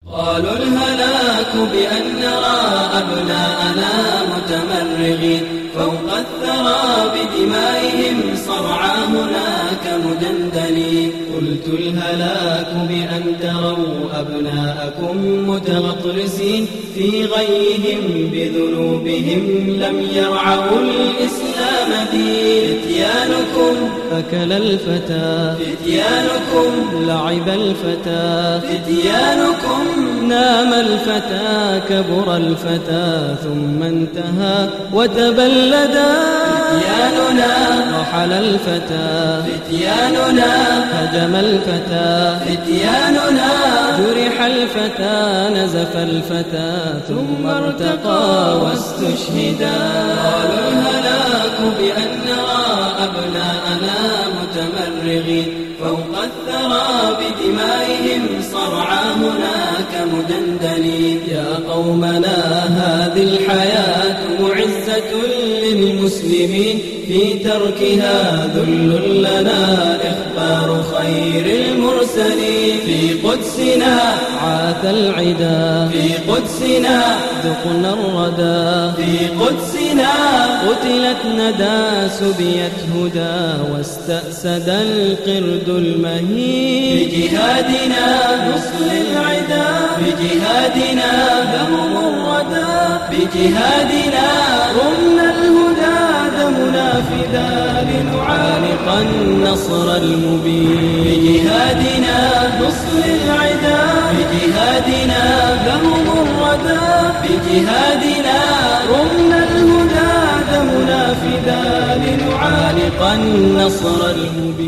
قالوا الهلاك بأن نرى أبناءنا متمرغين فوق الثرى بدمائهم صرعى هناك مدندنين. قلت الهلاك بأن تروا أبناءكم متغطرسين في غيهم بذنوبهم لم يرعوا الإسلام دين. فتيانكم أكل الفتى، فتيانكم لعب الفتى، فتيانكم نام الفتى، كبر الفتى ثم انتهى وتبلدا. فتياننا رحل الفتى، فتياننا هجم الفتى، فتياننا جرح الفتى، نزف الفتى ثم ارتقى واستشهدا. قالوا الهلاك بأن نرى أبناءنا متمرغين فوق الثرى بدمائهم صرعى هناك مدندنين. يا قومنا هذه الحياة معزة للمسلمين في تركها ذل لنا إخبار خير المرسلين. في قدسنا عاث العدا، في قدسنا ذقنا الردى، في قدسنا قتلت ندى سبيت هدى واستأسد القرد المهين. بجهادنا نصل العدا، بجهادنا دهم الردى، بجهادنا رمنا الهدى دمنا فدا لنعانق النصر المبين. بجهادنا نصل العدا، بجهادنا دهم الردى، بجهادنا رمنا الهدى دمنا فدا لنعانق النصر المبين.